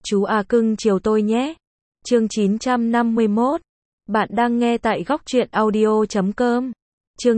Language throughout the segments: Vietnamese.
Chú à cưng chiều tôi nhé. Chương 951. Bạn đang nghe tại góc truyện audio.com. Chương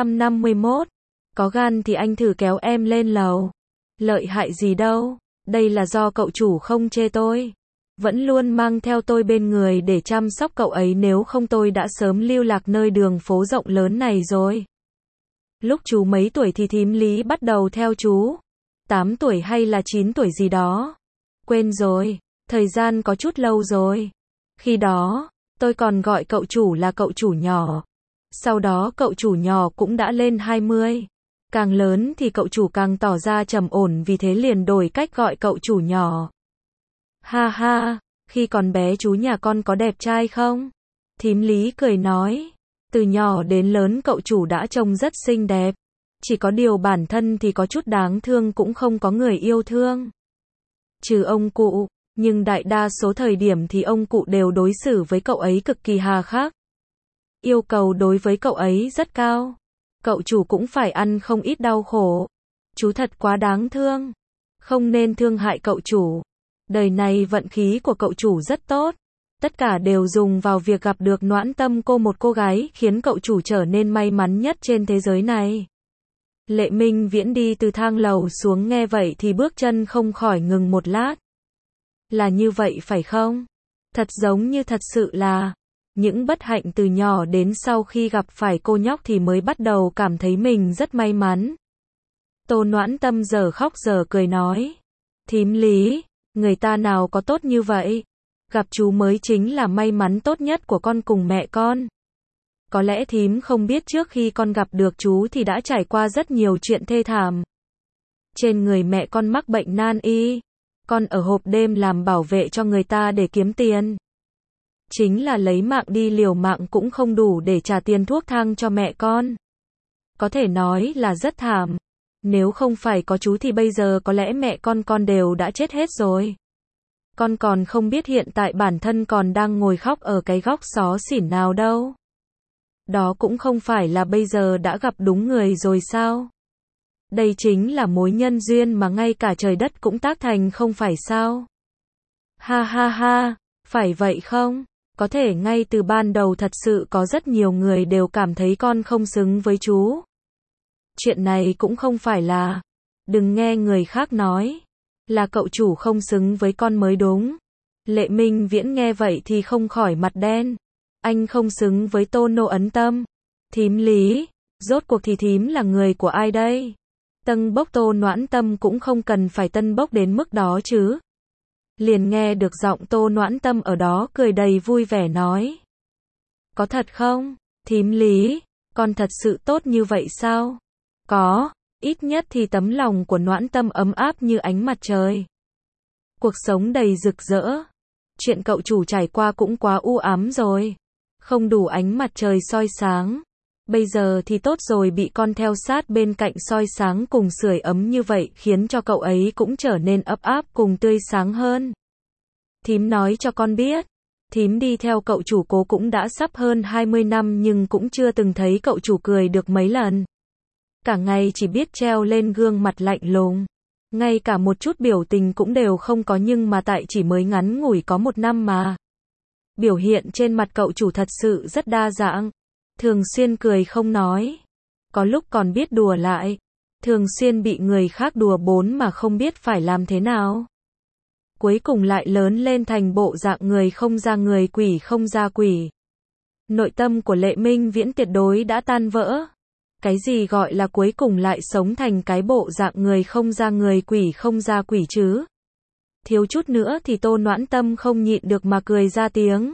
951. Có gan thì anh thử kéo em lên lầu. Lợi hại gì đâu, đây là do cậu chủ không chê tôi. Vẫn luôn mang theo tôi bên người để chăm sóc cậu ấy, nếu không tôi đã sớm lưu lạc nơi đường phố rộng lớn này rồi. Lúc chú mấy tuổi thì thím Lý bắt đầu theo chú? 8 tuổi hay là 9 tuổi gì đó? Quên rồi, thời gian có chút lâu rồi. Khi đó, tôi còn gọi cậu chủ là cậu chủ nhỏ. Sau đó cậu chủ nhỏ cũng đã lên 20. Càng lớn thì cậu chủ càng tỏ ra trầm ổn, vì thế liền đổi cách gọi cậu chủ nhỏ. Ha ha, khi còn bé chú nhà con có đẹp trai không? Thím Lý cười nói. Từ nhỏ đến lớn cậu chủ đã trông rất xinh đẹp. Chỉ có điều bản thân thì có chút đáng thương, cũng không có người yêu thương. Trừ ông cụ, nhưng đại đa số thời điểm thì ông cụ đều đối xử với cậu ấy cực kỳ hà khắc. Yêu cầu đối với cậu ấy rất cao. Cậu chủ cũng phải ăn không ít đau khổ. Chú thật quá đáng thương. Không nên thương hại cậu chủ. Đời này vận khí của cậu chủ rất tốt. Tất cả đều dùng vào việc gặp được Noãn Tâm, một cô gái khiến cậu chủ trở nên may mắn nhất trên thế giới này. Lệ Minh Viễn đi từ thang lầu xuống, nghe vậy thì bước chân không khỏi ngừng một lát. Là như vậy phải không? Thật giống như thật sự là những bất hạnh từ nhỏ đến sau khi gặp phải cô nhóc thì mới bắt đầu cảm thấy mình rất may mắn. Tô Noãn Tâm giờ khóc giờ cười nói. Thím Lý, người ta nào có tốt như vậy? Gặp chú mới chính là may mắn tốt nhất của con cùng mẹ con. Có lẽ thím không biết trước khi con gặp được chú thì đã trải qua rất nhiều chuyện thê thảm. Trên người mẹ con mắc bệnh nan y. Con ở hộp đêm làm bảo vệ cho người ta để kiếm tiền. Chính là lấy mạng đi liều mạng cũng không đủ để trả tiền thuốc thang cho mẹ con. Có thể nói là rất thảm. Nếu không phải có chú thì bây giờ có lẽ mẹ con đều đã chết hết rồi. Con còn không biết hiện tại bản thân còn đang ngồi khóc ở cái góc xó xỉn nào đâu. Đó cũng không phải là bây giờ đã gặp đúng người rồi sao? Đây chính là mối nhân duyên mà ngay cả trời đất cũng tác thành, không phải sao? Ha ha ha, phải vậy không? Có thể ngay từ ban đầu thật sự có rất nhiều người đều cảm thấy con không xứng với chú. Chuyện này cũng không phải là, đừng nghe người khác nói, là cậu chủ không xứng với con mới đúng. Lệ Minh Viễn nghe vậy thì không khỏi mặt đen. Anh không xứng với Tô Noãn Tâm. Thím Lý, rốt cuộc thì thím là người của ai đây? Tân bốc Tô Noãn Tâm cũng không cần phải tân bốc đến mức đó chứ. Liền nghe được giọng Tô Noãn Tâm ở đó cười đầy vui vẻ nói. Có thật không? Thím Lý, con thật sự tốt như vậy sao? Có, ít nhất thì tấm lòng của Noãn Tâm ấm áp như ánh mặt trời. Cuộc sống đầy rực rỡ. Chuyện cậu chủ trải qua cũng quá u ám rồi. Không đủ ánh mặt trời soi sáng. Bây giờ thì tốt rồi, bị con theo sát bên cạnh soi sáng cùng sưởi ấm như vậy, khiến cho cậu ấy cũng trở nên ấp áp cùng tươi sáng hơn. Thím nói cho con biết, thím đi theo cậu chủ cố cũng đã sắp hơn 20 năm nhưng cũng chưa từng thấy cậu chủ cười được mấy lần. Cả ngày chỉ biết treo lên gương mặt lạnh lùng. Ngay cả một chút biểu tình cũng đều không có, nhưng mà tại chỉ mới ngắn ngủi có 1 năm mà. Biểu hiện trên mặt cậu chủ thật sự rất đa dạng. Thường xuyên cười không nói. Có lúc còn biết đùa lại. Thường xuyên bị người khác đùa bỡn mà không biết phải làm thế nào. Cuối cùng lại lớn lên thành bộ dạng người không ra người, quỷ không ra quỷ. Nội tâm của Lệ Minh Viễn tuyệt đối đã tan vỡ. Cái gì gọi là cuối cùng lại sống thành cái bộ dạng người không ra người, quỷ không ra quỷ chứ? Thiếu chút nữa thì Tô Noãn Tâm không nhịn được mà cười ra tiếng.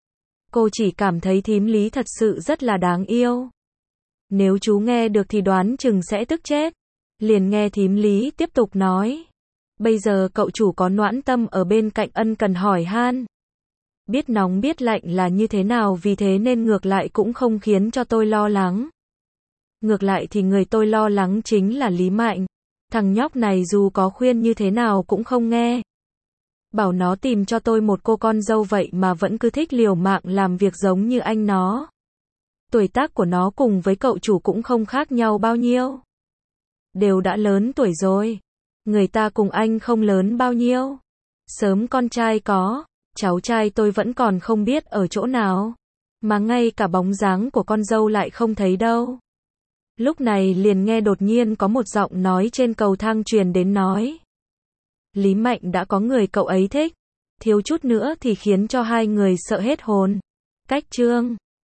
Cô chỉ cảm thấy thím Lý thật sự rất là đáng yêu. Nếu chú nghe được thì đoán chừng sẽ tức chết. Liền nghe thím Lý tiếp tục nói. Bây giờ cậu chủ có Noãn Tâm ở bên cạnh ân cần hỏi han. Biết nóng biết lạnh là như thế nào, vì thế nên ngược lại cũng không khiến cho tôi lo lắng. Ngược lại thì người tôi lo lắng chính là Lý Mạnh. Thằng nhóc này dù có khuyên như thế nào cũng không nghe. Bảo nó tìm cho tôi một cô con dâu vậy mà vẫn cứ thích liều mạng làm việc giống như anh nó. Tuổi tác của nó cùng với cậu chủ cũng không khác nhau bao nhiêu. Đều đã lớn tuổi rồi. Người ta cùng anh không lớn bao nhiêu. Sớm con trai có, cháu trai tôi vẫn còn không biết ở chỗ nào. Mà ngay cả bóng dáng của con dâu lại không thấy đâu. Lúc này liền nghe đột nhiên có một giọng nói trên cầu thang truyền đến nói. Lý Mạnh đã có người cậu ấy thích. Thiếu chút nữa thì khiến cho hai người sợ hết hồn. Cách chương